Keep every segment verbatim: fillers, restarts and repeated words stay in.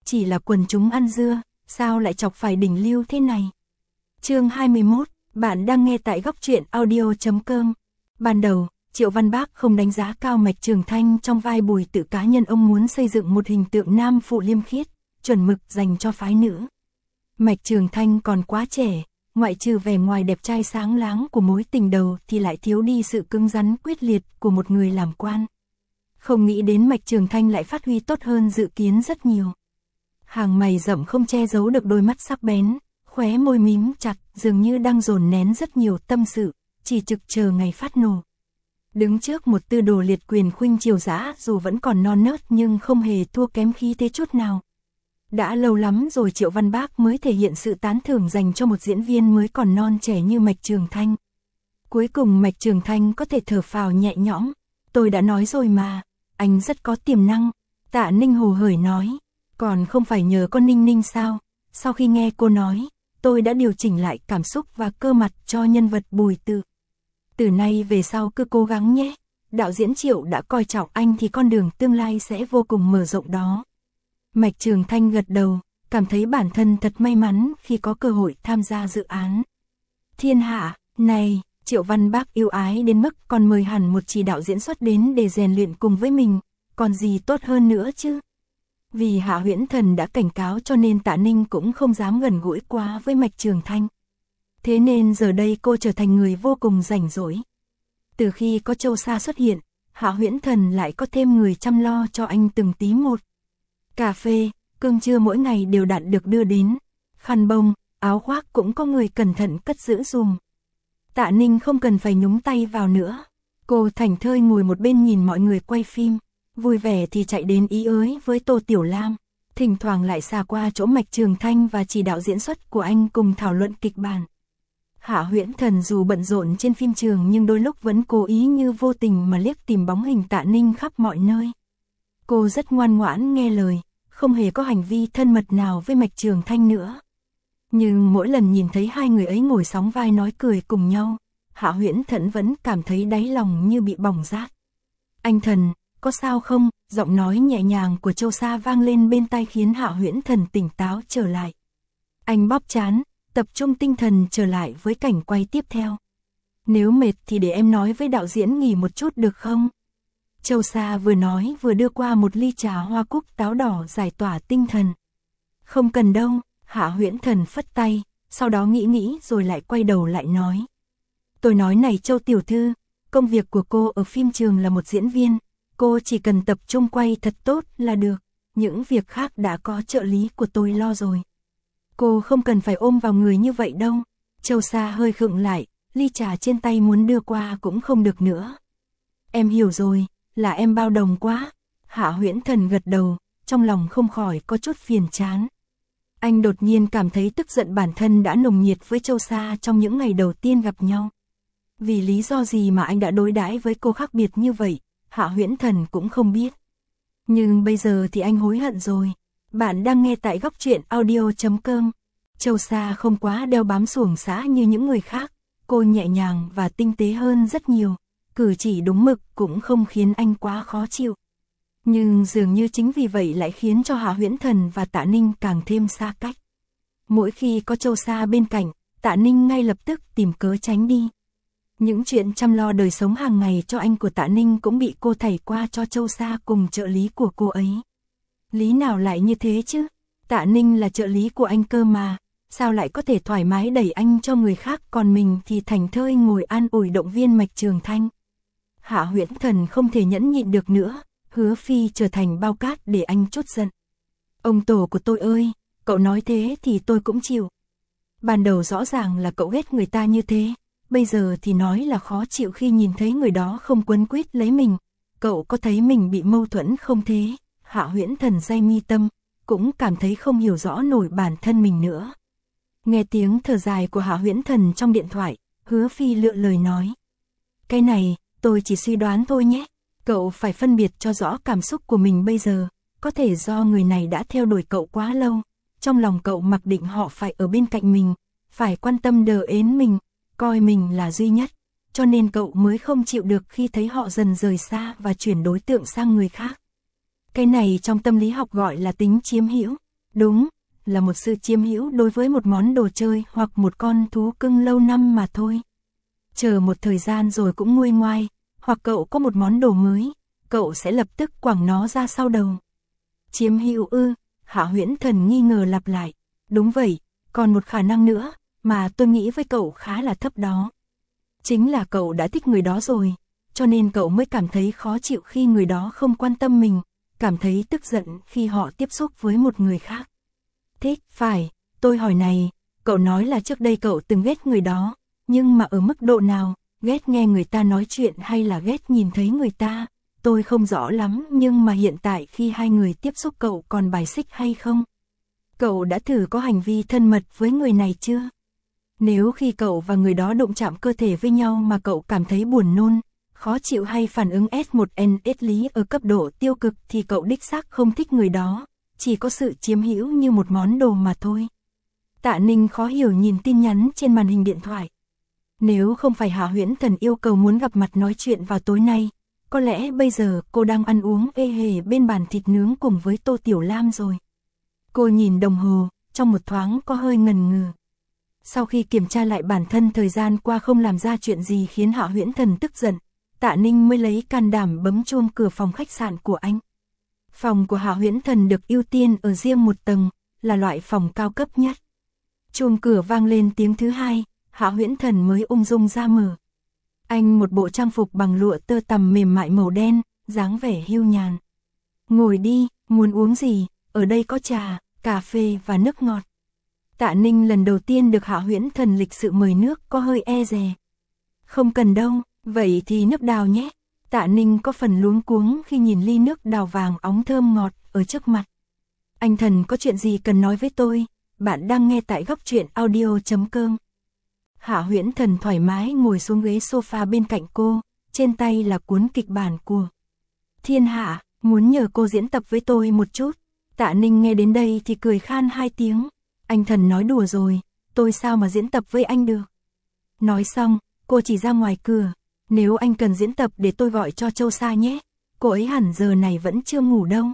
chỉ là quần chúng ăn dưa, sao lại chọc phải đỉnh lưu thế này. Chương hai mươi mốt, bạn đang nghe tại góc truyện audio chấm com. Ban đầu, Triệu Văn Bác không đánh giá cao Mạch Trường Thanh trong vai Bùi Tự. Cá nhân ông muốn xây dựng một hình tượng nam phụ liêm khiết, chuẩn mực dành cho phái nữ. Mạch Trường Thanh còn quá trẻ, ngoại trừ vẻ ngoài đẹp trai sáng láng của mối tình đầu thì lại thiếu đi sự cứng rắn quyết liệt của một người làm quan. Không nghĩ đến Mạch Trường Thanh lại phát huy tốt hơn dự kiến rất nhiều. Hàng mày rậm không che giấu được đôi mắt sắc bén, khóe môi mím chặt, dường như đang dồn nén rất nhiều tâm sự, chỉ trực chờ ngày phát nổ. Đứng trước một tư đồ liệt quyền khuynh triều dã, dù vẫn còn non nớt nhưng không hề thua kém khí thế chút nào. Đã lâu lắm rồi Triệu Văn Bác mới thể hiện sự tán thưởng dành cho một diễn viên mới còn non trẻ như Mạch Trường Thanh. Cuối cùng Mạch Trường Thanh có thể thở phào nhẹ nhõm. Tôi đã nói rồi mà, anh rất có tiềm năng. Tạ Ninh hồ hởi nói, còn không phải nhờ con Ninh Ninh sao? Sau khi nghe cô nói, tôi đã điều chỉnh lại cảm xúc và cơ mặt cho nhân vật Bùi Tự. Từ nay về sau cứ cố gắng nhé. Đạo diễn Triệu đã coi trọng anh thì con đường tương lai sẽ vô cùng mở rộng đó. Mạch Trường Thanh gật đầu, cảm thấy bản thân thật may mắn khi có cơ hội tham gia dự án. Thiên hạ, này, Triệu Văn Bác yêu ái đến mức còn mời hẳn một chỉ đạo diễn xuất đến để rèn luyện cùng với mình, còn gì tốt hơn nữa chứ. Vì Hạ Huyễn Thần đã cảnh cáo cho nên Tạ Ninh cũng không dám gần gũi quá với Mạch Trường Thanh. Thế nên giờ đây cô trở thành người vô cùng rảnh rỗi. Từ khi có Châu Sa xuất hiện, Hạ Huyễn Thần lại có thêm người chăm lo cho anh từng tí một. Cà phê, cơm trưa mỗi ngày đều đặn được đưa đến, khăn bông, áo khoác cũng có người cẩn thận cất giữ dùm. Tạ Ninh không cần phải nhúng tay vào nữa. Cô thảnh thơi ngồi một bên nhìn mọi người quay phim, vui vẻ thì chạy đến ý ới với Tô Tiểu Lam, thỉnh thoảng lại xà qua chỗ Mạch Trường Thanh và chỉ đạo diễn xuất của anh cùng thảo luận kịch bản. Hạ Huyễn Thần dù bận rộn trên phim trường nhưng đôi lúc vẫn cố ý như vô tình mà liếc tìm bóng hình Tạ Ninh khắp mọi nơi. Cô rất ngoan ngoãn nghe lời, không hề có hành vi thân mật nào với Mạch Trường Thanh nữa. Nhưng mỗi lần nhìn thấy hai người ấy ngồi sóng vai nói cười cùng nhau, Hạ Huyễn Thần vẫn cảm thấy đáy lòng như bị bỏng rát. Anh Thần, có sao không? Giọng nói nhẹ nhàng của Châu Sa vang lên bên tai khiến Hạ Huyễn Thần tỉnh táo trở lại. Anh bóp trán, tập trung tinh thần trở lại với cảnh quay tiếp theo. Nếu mệt thì để em nói với đạo diễn nghỉ một chút được không? Châu Sa vừa nói vừa đưa qua một ly trà hoa cúc táo đỏ giải tỏa tinh thần. Không cần đâu, Hạ Huyễn Thần phất tay, sau đó nghĩ nghĩ rồi lại quay đầu lại nói. Tôi nói này Châu tiểu thư, công việc của cô ở phim trường là một diễn viên, cô chỉ cần tập trung quay thật tốt là được, những việc khác đã có trợ lý của tôi lo rồi. Cô không cần phải ôm vào người như vậy đâu. Châu Sa hơi khựng lại, ly trà trên tay muốn đưa qua cũng không được nữa. Em hiểu rồi, là em bao đồng quá. Hạ Huyễn Thần gật đầu, trong lòng không khỏi có chút phiền chán. Anh đột nhiên cảm thấy tức giận bản thân đã nồng nhiệt với Châu Sa trong những ngày đầu tiên gặp nhau. Vì lý do gì mà anh đã đối đãi với cô khác biệt như vậy, Hạ Huyễn Thần cũng không biết. Nhưng bây giờ thì anh hối hận rồi. Bạn đang nghe tại góc truyện audio chấm com. Châu Sa không quá đeo bám xuồng xã như những người khác, cô nhẹ nhàng và tinh tế hơn rất nhiều, cử chỉ đúng mực cũng không khiến anh quá khó chịu. Nhưng dường như chính vì vậy lại khiến cho Hạ Huyễn Thần và Tạ Ninh càng thêm xa cách. Mỗi khi có Châu Sa bên cạnh, Tạ Ninh ngay lập tức tìm cớ tránh đi. Những chuyện chăm lo đời sống hàng ngày cho anh của Tạ Ninh cũng bị cô thảy qua cho Châu Sa cùng trợ lý của cô ấy. Lý nào lại như thế chứ? Tạ Ninh là trợ lý của anh cơ mà, sao lại có thể thoải mái đẩy anh cho người khác, còn mình thì thảnh thơi ngồi an ủi động viên Mạch Trường Thanh. Hạ Huyễn Thần không thể nhẫn nhịn được nữa, Hứa Phi trở thành bao cát để anh trút giận. Ông tổ của tôi ơi, cậu nói thế thì tôi cũng chịu. Ban đầu rõ ràng là cậu ghét người ta như thế, bây giờ thì nói là khó chịu khi nhìn thấy người đó không quấn quýt lấy mình. Cậu có thấy mình bị mâu thuẫn không thế? Hạ Huyễn Thần day mi tâm, cũng cảm thấy không hiểu rõ nổi bản thân mình nữa. Nghe tiếng thở dài của Hạ Huyễn Thần trong điện thoại, Hứa Phi lựa lời nói. Cái này, tôi chỉ suy đoán thôi nhé. Cậu phải phân biệt cho rõ cảm xúc của mình bây giờ. Có thể do người này đã theo đuổi cậu quá lâu. Trong lòng cậu mặc định họ phải ở bên cạnh mình, phải quan tâm đờ ến mình, coi mình là duy nhất. Cho nên cậu mới không chịu được khi thấy họ dần rời xa và chuyển đối tượng sang người khác. Cái này trong tâm lý học gọi là tính chiếm hữu. Đúng, là một sự chiếm hữu đối với một món đồ chơi hoặc một con thú cưng lâu năm mà thôi. Chờ một thời gian rồi cũng nguôi ngoai, hoặc cậu có một món đồ mới, cậu sẽ lập tức quẳng nó ra sau đầu. Chiếm hữu ư? Hạ Huyễn Thần nghi ngờ lặp lại. Đúng vậy, còn một khả năng nữa, mà tôi nghĩ với cậu khá là thấp đó. Chính là cậu đã thích người đó rồi, cho nên cậu mới cảm thấy khó chịu khi người đó không quan tâm mình, cảm thấy tức giận khi họ tiếp xúc với một người khác. Thích, phải, tôi hỏi này, cậu nói là trước đây cậu từng ghét người đó, nhưng mà ở mức độ nào, ghét nghe người ta nói chuyện hay là ghét nhìn thấy người ta, tôi không rõ lắm, nhưng mà hiện tại khi hai người tiếp xúc cậu còn bài xích hay không? Cậu đã thử có hành vi thân mật với người này chưa? Nếu khi cậu và người đó đụng chạm cơ thể với nhau mà cậu cảm thấy buồn nôn, khó chịu hay phản ứng S một N S lý ở cấp độ tiêu cực thì cậu đích xác không thích người đó, chỉ có sự chiếm hữu như một món đồ mà thôi. Tạ Ninh khó hiểu nhìn tin nhắn trên màn hình điện thoại. Nếu không phải Hạ Huyễn Thần yêu cầu muốn gặp mặt nói chuyện vào tối nay, có lẽ bây giờ cô đang ăn uống ê hề bên bàn thịt nướng cùng với Tô Tiểu Lam rồi. Cô nhìn đồng hồ, trong một thoáng có hơi ngần ngừ. Sau khi kiểm tra lại bản thân thời gian qua không làm ra chuyện gì khiến Hạ Huyễn Thần tức giận, Tạ Ninh mới lấy can đảm bấm chuông cửa phòng khách sạn của anh. Phòng của Hạ Huyễn Thần được ưu tiên ở riêng một tầng, là loại phòng cao cấp nhất. Chuông cửa vang lên tiếng thứ hai, Hạ Huyễn Thần mới ung dung ra mở. Anh một bộ trang phục bằng lụa tơ tằm mềm mại màu đen, dáng vẻ hiu nhàn. Ngồi đi, muốn uống gì, ở đây có trà, cà phê và nước ngọt. Tạ Ninh lần đầu tiên được Hạ Huyễn Thần lịch sự mời nước có hơi e dè. Không cần đâu, vậy thì nước đào nhé. Tạ Ninh có phần luống cuống khi nhìn ly nước đào vàng óng thơm ngọt ở trước mặt. Anh Thần có chuyện gì cần nói với tôi, bạn đang nghe tại góc truyện audio chấm com. Hạ Huyễn Thần thoải mái ngồi xuống ghế sofa bên cạnh cô, trên tay là cuốn kịch bản của Thiên Hạ, muốn nhờ cô diễn tập với tôi một chút. Tạ Ninh nghe đến đây thì cười khan hai tiếng. Anh Thần nói đùa rồi, tôi sao mà diễn tập với anh được. Nói xong, cô chỉ ra ngoài cửa. Nếu anh cần diễn tập để tôi gọi cho Châu Sa nhé, cô ấy hẳn giờ này vẫn chưa ngủ đâu.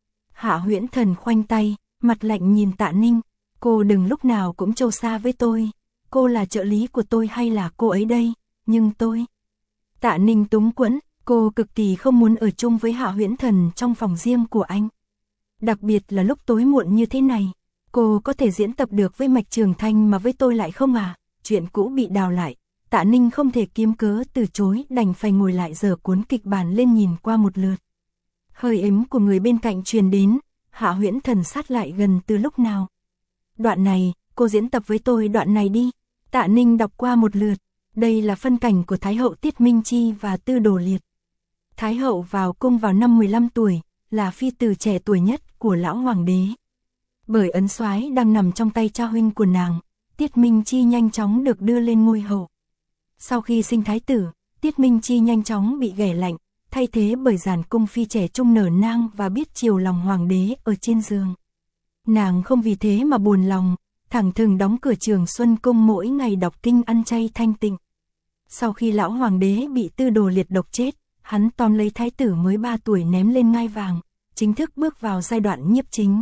Hạ Huyễn Thần khoanh tay, mặt lạnh nhìn Tạ Ninh. Cô đừng lúc nào cũng Châu Sa với tôi. Cô là trợ lý của tôi hay là cô ấy đây, nhưng tôi... Tạ Ninh túng quẫn, cô cực kỳ không muốn ở chung với Hạ Huyễn Thần trong phòng riêng của anh. Đặc biệt là lúc tối muộn như thế này, cô có thể diễn tập được với Mạch Trường Thanh mà với tôi lại không à, chuyện cũ bị đào lại. Tạ Ninh không thể kiếm cớ từ chối, đành phải ngồi lại dở cuốn kịch bản lên nhìn qua một lượt. Hơi ấm của người bên cạnh truyền đến, Hạ Huyễn Thần sát lại gần từ lúc nào. Đoạn này, cô diễn tập với tôi đoạn này đi. Tạ Ninh đọc qua một lượt, đây là phân cảnh của Thái hậu Tiết Minh Chi và Tư Đồ Liệt. Thái hậu vào cung vào năm mười lăm tuổi, là phi tử trẻ tuổi nhất của lão hoàng đế. Bởi ấn soái đang nằm trong tay cha huynh của nàng, Tiết Minh Chi nhanh chóng được đưa lên ngôi hậu. Sau khi sinh thái tử, Tiết Minh Chi nhanh chóng bị ghẻ lạnh, thay thế bởi Giản cung phi trẻ trung nở nang và biết chiều lòng hoàng đế ở trên giường. Nàng không vì thế mà buồn lòng, thẳng thừng đóng cửa Trường Xuân cung mỗi ngày đọc kinh ăn chay thanh tịnh. Sau khi lão hoàng đế bị Tư Đồ Liệt độc chết, hắn tóm lấy thái tử mới ba tuổi ném lên ngai vàng, chính thức bước vào giai đoạn nhiếp chính.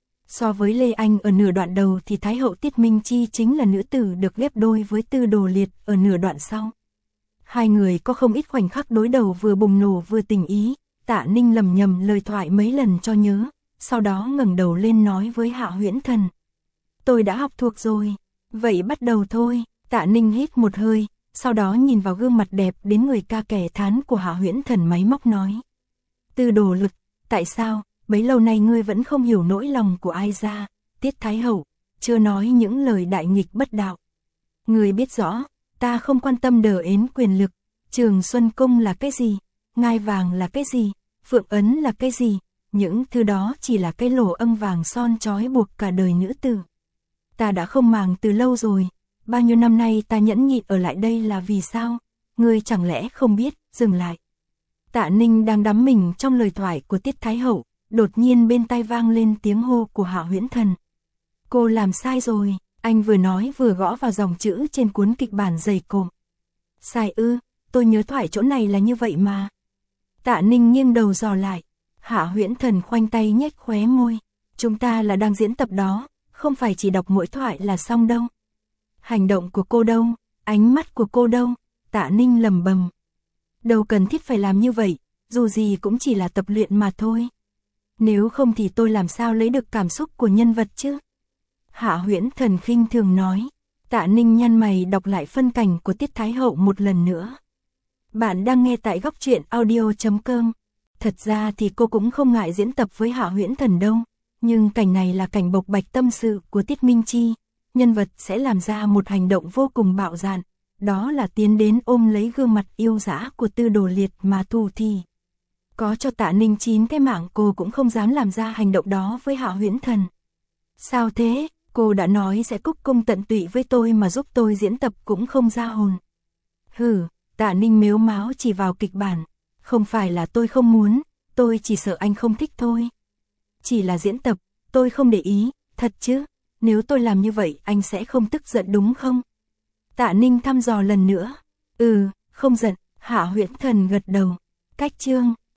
So với Lê Anh ở nửa đoạn đầu thì Thái hậu Tiết Minh Chi chính là nữ tử được ghép đôi với Tư Đồ Liệt ở nửa đoạn sau. Hai người có không ít khoảnh khắc đối đầu vừa bùng nổ vừa tình ý, Tạ Ninh lầm nhầm lời thoại mấy lần cho nhớ, sau đó ngẩng đầu lên nói với Hạ Huyễn Thần. Tôi đã học thuộc rồi, vậy bắt đầu thôi. Tạ Ninh hít một hơi, sau đó nhìn vào gương mặt đẹp đến người ca kẻ thán của Hạ Huyễn Thần máy móc nói. Tư Đồ Lực, tại sao, bấy lâu nay ngươi vẫn không hiểu nỗi lòng của ai ra, Tiết Thái hậu, chưa nói những lời đại nghịch bất đạo. Ngươi biết rõ, ta không quan tâm đờ ến quyền lực, Trường Xuân cung là cái gì, ngai vàng là cái gì, phượng ấn là cái gì, những thứ đó chỉ là cái lỗ âng vàng son trói buộc cả đời nữ tử. Ta đã không màng từ lâu rồi, bao nhiêu năm nay ta nhẫn nhịn ở lại đây là vì sao, ngươi chẳng lẽ không biết, dừng lại. Tạ Ninh đang đắm mình trong lời thoại của Tiết Thái hậu, đột nhiên bên tai vang lên tiếng hô của Hạ Huyễn Thần. Cô làm sai rồi, anh vừa nói vừa gõ vào dòng chữ trên cuốn kịch bản dày cộm. Sai ư, tôi nhớ thoại chỗ này là như vậy mà. Tạ Ninh nghiêng đầu dò lại, Hạ Huyễn Thần khoanh tay nhếch khóe môi. Chúng ta là đang diễn tập đó, không phải chỉ đọc mỗi thoại là xong đâu. Hành động của cô đâu, ánh mắt của cô đâu, Tạ Ninh lầm bầm. Đâu cần thiết phải làm như vậy, dù gì cũng chỉ là tập luyện mà thôi. Nếu không thì tôi làm sao lấy được cảm xúc của nhân vật chứ? Hạ Huyễn Thần khinh thường nói. Tạ Ninh nhăn mày đọc lại phân cảnh của Tiết Thái Hậu một lần nữa. Bạn đang nghe tại góc truyện audio chấm com. Thật ra thì cô cũng không ngại diễn tập với Hạ Huyễn Thần đâu, nhưng cảnh này là cảnh bộc bạch tâm sự của Tiết Minh Chi, nhân vật sẽ làm ra một hành động vô cùng bạo dạn, đó là tiến đến ôm lấy gương mặt yêu dã của Tư Đồ Liệt mà thù thì. Có cho Tạ Ninh chín cái mạng cô cũng không dám làm ra hành động đó với Hạ Huyễn Thần. Sao thế, cô đã nói sẽ cúc cung tận tụy với tôi mà giúp tôi diễn tập cũng không ra hồn. Hừ, Tạ Ninh mếu máo chỉ vào kịch bản. Không phải là tôi không muốn, tôi chỉ sợ anh không thích thôi. Chỉ là diễn tập, tôi không để ý, thật chứ, nếu tôi làm như vậy anh sẽ không tức giận đúng không? Tạ Ninh thăm dò lần nữa. Ừ, không giận, Hạ Huyễn Thần gật đầu. Cách chương